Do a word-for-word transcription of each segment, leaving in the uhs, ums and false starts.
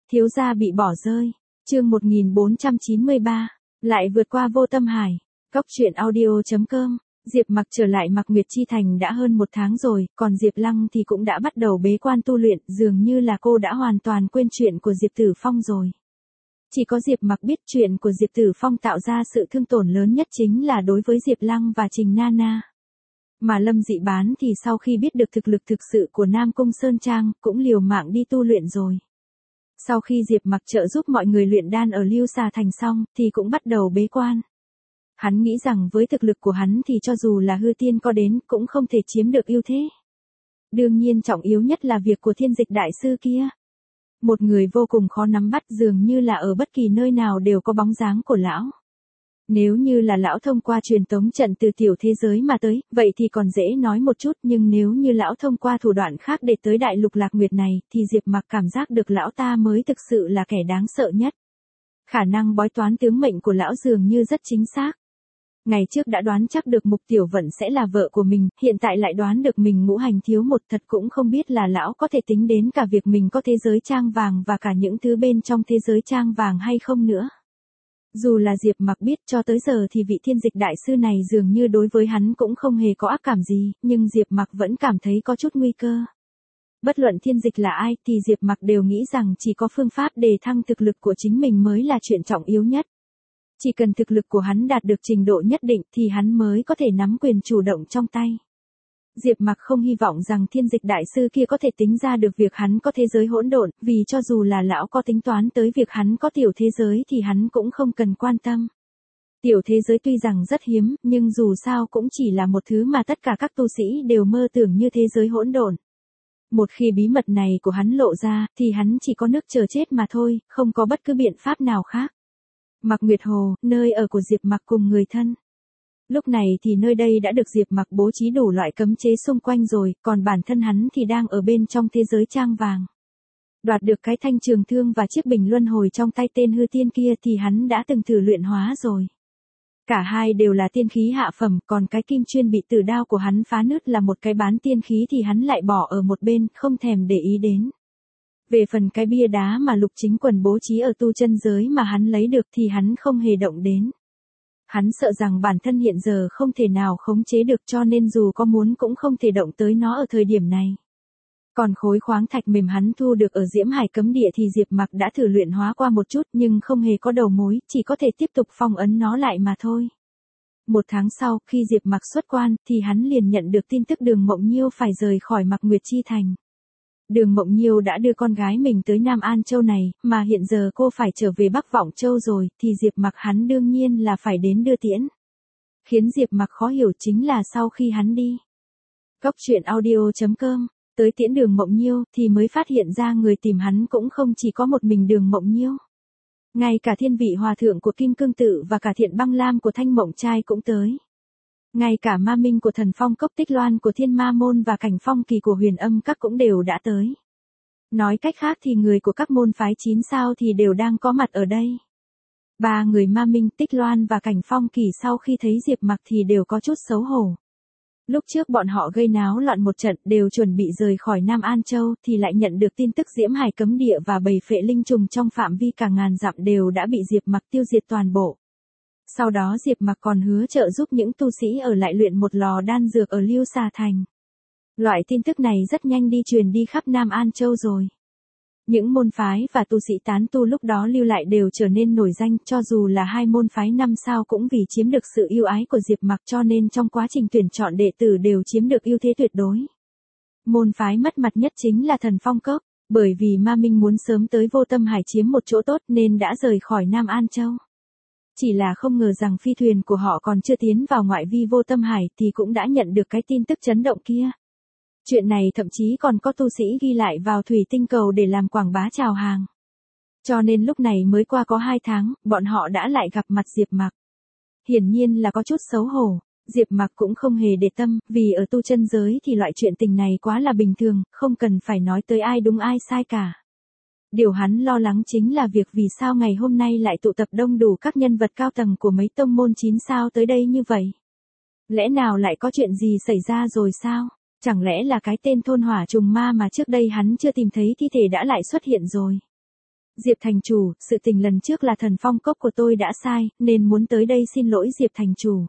Thiếu gia bị bỏ rơi. Chương một nghìn bốn trăm chín mươi ba. Lại vượt qua vô tâm hải. Cốc truyện audio chấm com. Diệp Mặc trở lại Mạc Nguyệt Chi Thành đã hơn một tháng rồi, còn Diệp Lăng thì cũng đã bắt đầu bế quan tu luyện, dường như là cô đã hoàn toàn quên chuyện của Diệp Tử Phong rồi. Chỉ có Diệp Mặc biết chuyện của Diệp Tử Phong tạo ra sự thương tổn lớn nhất chính là đối với Diệp Lăng và Trình Nana. Mà Lâm Dị Bán thì sau khi biết được thực lực thực sự của Nam Cung Sơn Trang, cũng liều mạng đi tu luyện rồi. Sau khi Diệp Mặc trợ giúp mọi người luyện đan ở Lưu Xà Thành xong, thì cũng bắt đầu bế quan. Hắn nghĩ rằng với thực lực của hắn thì cho dù là hư tiên có đến cũng không thể chiếm được ưu thế. Đương nhiên trọng yếu nhất là việc của Thiên Dịch Đại Sư kia. Một người vô cùng khó nắm bắt, dường như là ở bất kỳ nơi nào đều có bóng dáng của lão. Nếu như là lão thông qua truyền tống trận từ tiểu thế giới mà tới, vậy thì còn dễ nói một chút, nhưng nếu như lão thông qua thủ đoạn khác để tới đại lục Lạc Nguyệt này, thì Diệp Mặc cảm giác được lão ta mới thực sự là kẻ đáng sợ nhất. Khả năng bói toán tướng mệnh của lão dường như rất chính xác. Ngày trước đã đoán chắc được Mục Tiểu Vận sẽ là vợ của mình, hiện tại lại đoán được mình ngũ hành thiếu một, thật cũng không biết là lão có thể tính đến cả việc mình có thế giới trang vàng và cả những thứ bên trong thế giới trang vàng hay không nữa. Dù là Diệp Mặc biết cho tới giờ thì vị Thiên Dịch Đại Sư này dường như đối với hắn cũng không hề có ác cảm gì, nhưng Diệp Mặc vẫn cảm thấy có chút nguy cơ. Bất luận Thiên Dịch là ai thì Diệp Mặc đều nghĩ rằng chỉ có phương pháp đề thăng thực lực của chính mình mới là chuyện trọng yếu nhất. Chỉ cần thực lực của hắn đạt được trình độ nhất định thì hắn mới có thể nắm quyền chủ động trong tay. Diệp Mặc không hy vọng rằng Thiên Dịch Đại Sư kia có thể tính ra được việc hắn có thế giới hỗn độn, vì cho dù là lão có tính toán tới việc hắn có tiểu thế giới thì hắn cũng không cần quan tâm. Tiểu thế giới tuy rằng rất hiếm, nhưng dù sao cũng chỉ là một thứ mà tất cả các tu sĩ đều mơ tưởng như thế giới hỗn độn. Một khi bí mật này của hắn lộ ra, thì hắn chỉ có nước chờ chết mà thôi, không có bất cứ biện pháp nào khác. Mạc Nguyệt Hồ, nơi ở của Diệp Mặc cùng người thân. Lúc này thì nơi đây đã được Diệp Mặc bố trí đủ loại cấm chế xung quanh rồi, còn bản thân hắn thì đang ở bên trong thế giới trang vàng. Đoạt được cái thanh trường thương và chiếc bình luân hồi trong tay tên hư tiên kia thì hắn đã từng thử luyện hóa rồi. Cả hai đều là tiên khí hạ phẩm, còn cái kim chuyên bị tử đao của hắn phá nứt là một cái bán tiên khí thì hắn lại bỏ ở một bên, không thèm để ý đến. Về phần cái bia đá mà Lục Chính Quần bố trí ở tu chân giới mà hắn lấy được thì hắn không hề động đến. Hắn sợ rằng bản thân hiện giờ không thể nào khống chế được cho nên dù có muốn cũng không thể động tới nó ở thời điểm này. Còn khối khoáng thạch mềm hắn thu được ở Diễm Hải Cấm Địa thì Diệp Mặc đã thử luyện hóa qua một chút nhưng không hề có đầu mối, chỉ có thể tiếp tục phong ấn nó lại mà thôi. Một tháng sau, khi Diệp Mặc xuất quan, thì hắn liền nhận được tin tức Đường Mộng Nhiêu phải rời khỏi Mạc Nguyệt Chi Thành. Đường Mộng Nhiêu đã đưa con gái mình tới Nam An Châu này, mà hiện giờ cô phải trở về Bắc Vọng Châu rồi, thì Diệp Mặc hắn đương nhiên là phải đến đưa tiễn. Khiến Diệp Mặc khó hiểu chính là sau khi hắn đi. Cốc truyện audio chấm com, tới tiễn Đường Mộng Nhiêu, thì mới phát hiện ra người tìm hắn cũng không chỉ có một mình Đường Mộng Nhiêu. Ngay cả Thiên Vị Hòa Thượng của Kim Cương Tự và cả Thiện Băng Lam của Thanh Mộng Trai cũng tới. Ngay cả Ma Minh của Thần Phong Cốc Tích Loan của Thiên Ma Môn và Cảnh Phong Kỳ của Huyền Âm Các cũng đều đã tới. Nói cách khác thì người của các môn phái chín sao thì đều đang có mặt ở đây. Ba người Ma Minh, Tích Loan và Cảnh Phong Kỳ sau khi thấy Diệp Mặc thì đều có chút xấu hổ. Lúc trước bọn họ gây náo loạn một trận đều chuẩn bị rời khỏi Nam An Châu thì lại nhận được tin tức Diễm Hải Cấm Địa và bầy phệ linh trùng trong phạm vi cả ngàn dặm đều đã bị Diệp Mặc tiêu diệt toàn bộ. Sau đó Diệp Mặc còn hứa trợ giúp những tu sĩ ở lại luyện một lò đan dược ở Lưu Xà Thành. Loại tin tức này rất nhanh đi truyền đi khắp Nam An Châu rồi. Những môn phái và tu sĩ tán tu lúc đó lưu lại đều trở nên nổi danh, cho dù là hai môn phái năm sao cũng vì chiếm được sự yêu ái của Diệp Mặc cho nên trong quá trình tuyển chọn đệ tử đều chiếm được ưu thế tuyệt đối. Môn phái mất mặt nhất chính là Thần Phong Cốc, bởi vì Ma Minh muốn sớm tới Vô Tâm Hải chiếm một chỗ tốt nên đã rời khỏi Nam An Châu. Chỉ là không ngờ rằng phi thuyền của họ còn chưa tiến vào ngoại vi Vô Tâm Hải thì cũng đã nhận được cái tin tức chấn động kia. Chuyện này thậm chí còn có tu sĩ ghi lại vào thủy tinh cầu để làm quảng bá chào hàng. Cho nên lúc này mới qua có hai tháng, bọn họ đã lại gặp mặt Diệp Mặc. Hiển nhiên là có chút xấu hổ, Diệp Mặc cũng không hề để tâm, vì ở tu chân giới thì loại chuyện tình này quá là bình thường, không cần phải nói tới ai đúng ai sai cả. Điều hắn lo lắng chính là việc vì sao ngày hôm nay lại tụ tập đông đủ các nhân vật cao tầng của mấy tông môn chín sao tới đây như vậy. Lẽ nào lại có chuyện gì xảy ra rồi sao? Chẳng lẽ là cái tên thôn hỏa trùng ma mà trước đây hắn chưa tìm thấy thi thể đã lại xuất hiện rồi? Diệp thành chủ, sự tình lần trước là Thần Phong Cốc của tôi đã sai, nên muốn tới đây xin lỗi Diệp thành chủ.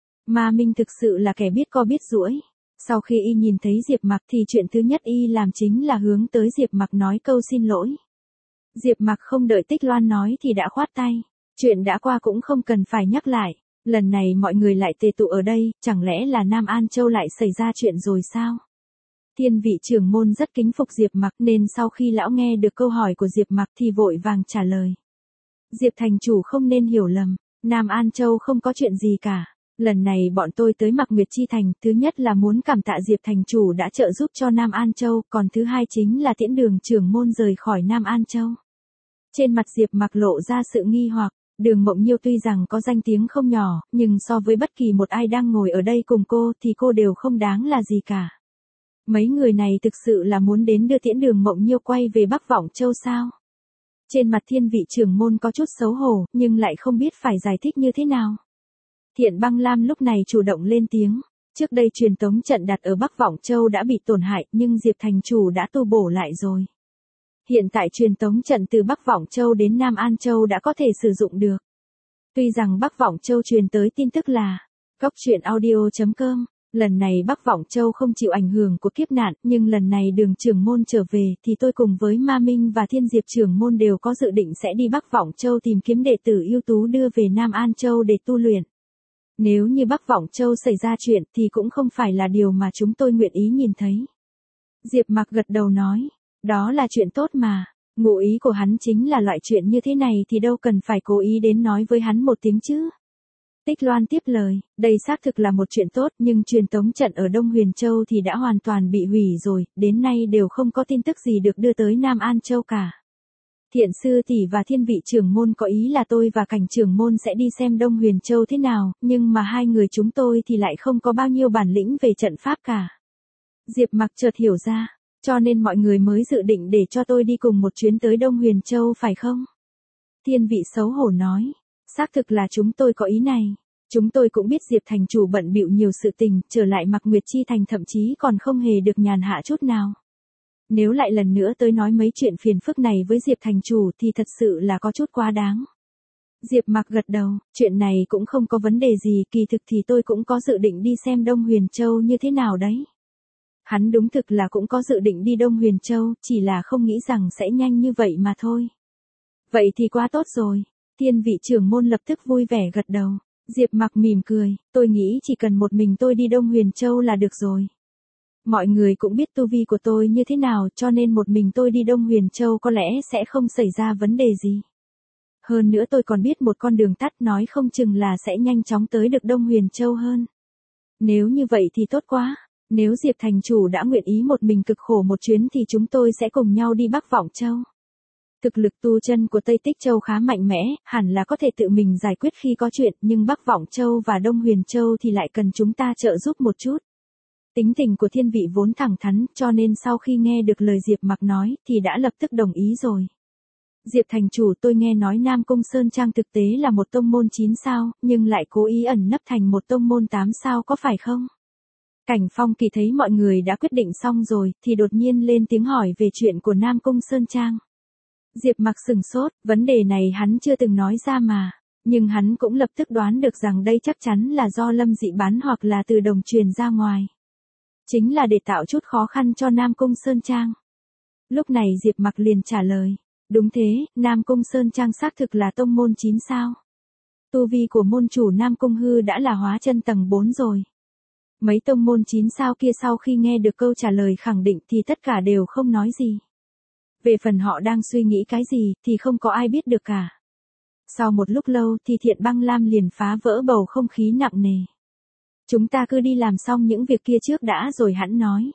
Ma Minh thực sự là kẻ biết co biết duỗi. Sau khi y nhìn thấy Diệp Mặc thì chuyện thứ nhất y làm chính là hướng tới Diệp Mặc nói câu xin lỗi. Diệp Mặc không đợi Tích Loan nói thì đã khoát tay. Chuyện đã qua cũng không cần phải nhắc lại. Lần này mọi người lại tề tụ ở đây, chẳng lẽ là Nam An Châu lại xảy ra chuyện rồi sao? Thiên vị trưởng môn rất kính phục Diệp Mặc nên sau khi lão nghe được câu hỏi của Diệp Mặc thì vội vàng trả lời. Diệp thành chủ không nên hiểu lầm, Nam An Châu không có chuyện gì cả. Lần này bọn tôi tới Mạc Nguyệt Chi Thành, thứ nhất là muốn cảm tạ Diệp thành chủ đã trợ giúp cho Nam An Châu, còn thứ hai chính là tiễn Đường trưởng môn rời khỏi Nam An Châu. Trên mặt Diệp Mặc lộ ra sự nghi hoặc, Đường Mộng Nhiêu tuy rằng có danh tiếng không nhỏ, nhưng so với bất kỳ một ai đang ngồi ở đây cùng cô thì cô đều không đáng là gì cả. Mấy người này thực sự là muốn đến đưa tiễn Đường Mộng Nhiêu quay về Bắc Vọng Châu sao? Trên mặt thiên vị trưởng môn có chút xấu hổ, nhưng lại không biết phải giải thích như thế nào. Thiện Băng Lam lúc này chủ động lên tiếng. Trước đây truyền tống trận đặt ở Bắc Vọng Châu đã bị tổn hại, nhưng Diệp thành chủ đã tu bổ lại rồi. Hiện tại truyền tống trận từ Bắc Vọng Châu đến Nam An Châu đã có thể sử dụng được. Tuy rằng Bắc Vọng Châu truyền tới tin tức là Cóc Truyện Audio chấm com, lần này Bắc Vọng Châu không chịu ảnh hưởng của kiếp nạn, nhưng lần này Đường trưởng môn trở về thì tôi cùng với Ma Minh và Thiên Diệp trưởng môn đều có dự định sẽ đi Bắc Vọng Châu tìm kiếm đệ tử ưu tú đưa về Nam An Châu để tu luyện. Nếu như Bắc Vọng Châu xảy ra chuyện thì cũng không phải là điều mà chúng tôi nguyện ý nhìn thấy. Diệp Mặc gật đầu nói, đó là chuyện tốt mà, ngụ ý của hắn chính là loại chuyện như thế này thì đâu cần phải cố ý đến nói với hắn một tiếng chứ. Tích Loan tiếp lời, đây xác thực là một chuyện tốt nhưng truyền tống trận ở Đông Huyền Châu thì đã hoàn toàn bị hủy rồi, đến nay đều không có tin tức gì được đưa tới Nam An Châu cả. Thiện sư tỷ và thiên vị trưởng môn có ý là tôi và cảnh trưởng môn sẽ đi xem Đông Huyền Châu thế nào, nhưng mà hai người chúng tôi thì lại không có bao nhiêu bản lĩnh về trận pháp cả. Diệp Mặc chợt hiểu ra, cho nên mọi người mới dự định để cho tôi đi cùng một chuyến tới Đông Huyền Châu phải không? Thiên vị xấu hổ nói, xác thực là chúng tôi có ý này. Chúng tôi cũng biết Diệp thành chủ bận bịu nhiều sự tình, trở lại Mạc Nguyệt Chi Thành thậm chí còn không hề được nhàn hạ chút nào. Nếu lại lần nữa tới nói mấy chuyện phiền phức này với Diệp thành chủ thì thật sự là có chút quá đáng. Diệp Mặc gật đầu, chuyện này cũng không có vấn đề gì, kỳ thực thì tôi cũng có dự định đi xem Đông Huyền Châu như thế nào đấy. Hắn đúng thực là cũng có dự định đi Đông Huyền Châu, chỉ là không nghĩ rằng sẽ nhanh như vậy mà thôi. Vậy thì quá tốt rồi, thiên vị trưởng môn lập tức vui vẻ gật đầu. Diệp Mặc mỉm cười, tôi nghĩ chỉ cần một mình tôi đi Đông Huyền Châu là được rồi. Mọi người cũng biết tu vi của tôi như thế nào cho nên một mình tôi đi Đông Huyền Châu có lẽ sẽ không xảy ra vấn đề gì. Hơn nữa tôi còn biết một con đường tắt nói không chừng là sẽ nhanh chóng tới được Đông Huyền Châu hơn. Nếu như vậy thì tốt quá, nếu Diệp thành chủ đã nguyện ý một mình cực khổ một chuyến thì chúng tôi sẽ cùng nhau đi Bắc Vọng Châu. Thực lực tu chân của Tây Tích Châu khá mạnh mẽ, hẳn là có thể tự mình giải quyết khi có chuyện, nhưng Bắc Vọng Châu và Đông Huyền Châu thì lại cần chúng ta trợ giúp một chút. Tính tình của thiên vị vốn thẳng thắn, cho nên sau khi nghe được lời Diệp Mặc nói, thì đã lập tức đồng ý rồi. Diệp thành chủ, tôi nghe nói Nam Cung Sơn Trang thực tế là một tông môn chín sao, nhưng lại cố ý ẩn nấp thành một tông môn tám sao có phải không? Cảnh Phong Kỳ thấy mọi người đã quyết định xong rồi, thì đột nhiên lên tiếng hỏi về chuyện của Nam Cung Sơn Trang. Diệp Mặc sừng sốt, vấn đề này hắn chưa từng nói ra mà. Nhưng hắn cũng lập tức đoán được rằng đây chắc chắn là do Lâm Dị bán hoặc là từ đồng truyền ra ngoài. Chính là để tạo chút khó khăn cho Nam Cung Sơn Trang. Lúc này Diệp Mặc liền trả lời. Đúng thế, Nam Cung Sơn Trang xác thực là tông môn chín sao. Tu vi của môn chủ Nam Cung Hư đã là hóa chân tầng bốn rồi. Mấy tông môn chín sao kia sau khi nghe được câu trả lời khẳng định thì tất cả đều không nói gì. Về phần họ đang suy nghĩ cái gì thì không có ai biết được cả. Sau một lúc lâu thì Thiện Băng Lam liền phá vỡ bầu không khí nặng nề. Chúng ta cứ đi làm xong những việc kia trước đã rồi hẵng nói.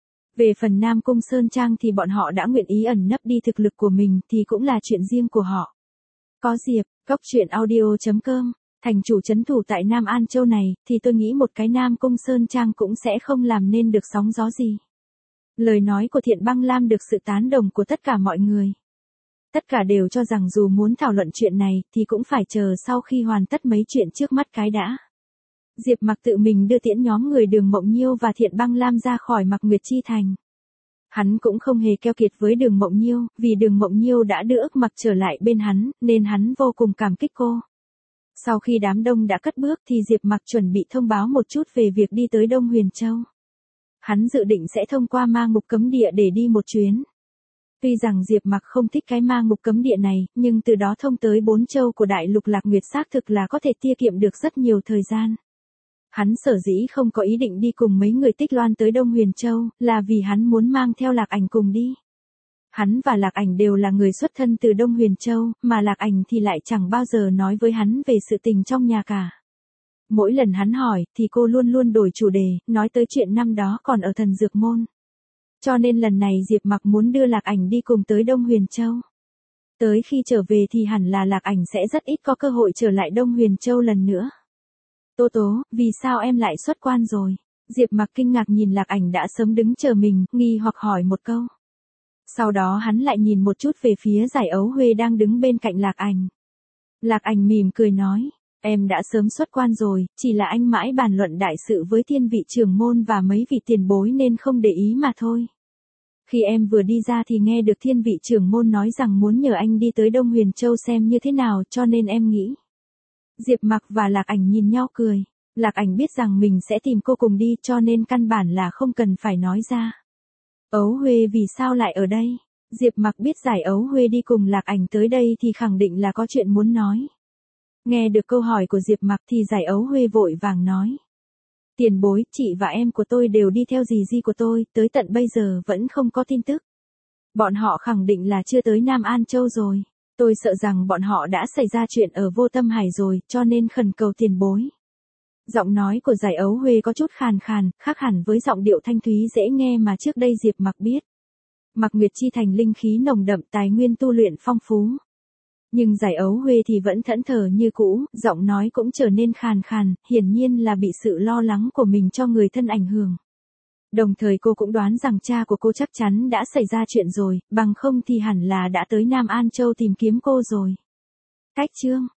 Về phần Nam Cung Sơn Trang thì bọn họ đã nguyện ý ẩn nấp đi thực lực của mình thì cũng là chuyện riêng của họ. Có Diệp, Cóc Truyện Audio chấm com, thành chủ trấn thủ tại Nam An Châu này thì tôi nghĩ một cái Nam Cung Sơn Trang cũng sẽ không làm nên được sóng gió gì. Lời nói của Thiện Băng Lam được sự tán đồng của tất cả mọi người. Tất cả đều cho rằng dù muốn thảo luận chuyện này thì cũng phải chờ sau khi hoàn tất mấy chuyện trước mắt cái đã. Diệp Mặc tự mình đưa tiễn nhóm người Đường Mộng Nhiêu và Thiện Băng Lam ra khỏi Mạc Nguyệt Chi Thành. Hắn cũng không hề keo kiệt với Đường Mộng Nhiêu, vì Đường Mộng Nhiêu đã đưa ức mặc trở lại bên hắn, nên hắn vô cùng cảm kích cô. Sau khi đám đông đã cất bước thì Diệp Mặc chuẩn bị thông báo một chút về việc đi tới Đông Huyền Châu. Hắn dự định sẽ thông qua ma ngục cấm địa để đi một chuyến. Tuy rằng Diệp Mặc không thích cái ma ngục cấm địa này, nhưng từ đó thông tới bốn châu của đại lục Lạc Nguyệt xác thực là có thể tiết kiệm được rất nhiều thời gian. Hắn sở dĩ không có ý định đi cùng mấy người Tích Loan tới Đông Huyền Châu, là vì hắn muốn mang theo Lạc Ảnh cùng đi. Hắn và Lạc Ảnh đều là người xuất thân từ Đông Huyền Châu, mà Lạc Ảnh thì lại chẳng bao giờ nói với hắn về sự tình trong nhà cả. Mỗi lần hắn hỏi, thì cô luôn luôn đổi chủ đề, nói tới chuyện năm đó còn ở Thần Dược Môn. Cho nên lần này Diệp Mặc muốn đưa Lạc Ảnh đi cùng tới Đông Huyền Châu. Tới khi trở về thì hẳn là Lạc Ảnh sẽ rất ít có cơ hội trở lại Đông Huyền Châu lần nữa. Tố Tố, vì sao em lại xuất quan rồi? Diệp Mặc kinh ngạc nhìn Lạc Ảnh đã sớm đứng chờ mình, nghi hoặc hỏi một câu. Sau đó hắn lại nhìn một chút về phía Giải Ấu Huê đang đứng bên cạnh Lạc Ảnh. Lạc Ảnh mỉm cười nói, em đã sớm xuất quan rồi, chỉ là anh mãi bàn luận đại sự với thiên vị trưởng môn và mấy vị tiền bối nên không để ý mà thôi. Khi em vừa đi ra thì nghe được thiên vị trưởng môn nói rằng muốn nhờ anh đi tới Đông Huyền Châu xem như thế nào, cho nên em nghĩ. Diệp Mặc và Lạc Ảnh nhìn nhau cười. Lạc Ảnh biết rằng mình sẽ tìm cô cùng đi cho nên căn bản là không cần phải nói ra. Ấu Huê vì sao lại ở đây? Diệp Mặc biết Giải Ấu Huê đi cùng Lạc Ảnh tới đây thì khẳng định là có chuyện muốn nói. Nghe được câu hỏi của Diệp Mặc thì Giải Ấu Huê vội vàng nói. Tiền bối, chị và em của tôi đều đi theo dì Di của tôi, tới tận bây giờ vẫn không có tin tức. Bọn họ khẳng định là chưa tới Nam An Châu rồi. Tôi sợ rằng bọn họ đã xảy ra chuyện ở Vô Tâm Hải rồi, cho nên khẩn cầu tiền bối. Giọng nói của Giải Ấu Huê có chút khàn khàn, khác hẳn với giọng điệu thanh thúy dễ nghe mà trước đây Diệp Mặc biết. Mạc Nguyệt Chi Thành linh khí nồng đậm, tài nguyên tu luyện phong phú. Nhưng Giải Ấu Huê thì vẫn thẫn thờ như cũ, giọng nói cũng trở nên khàn khàn, hiển nhiên là bị sự lo lắng của mình cho người thân ảnh hưởng. Đồng thời cô cũng đoán rằng cha của cô chắc chắn đã xảy ra chuyện rồi, bằng không thì hẳn là đã tới Nam An Châu tìm kiếm cô rồi. Cách chương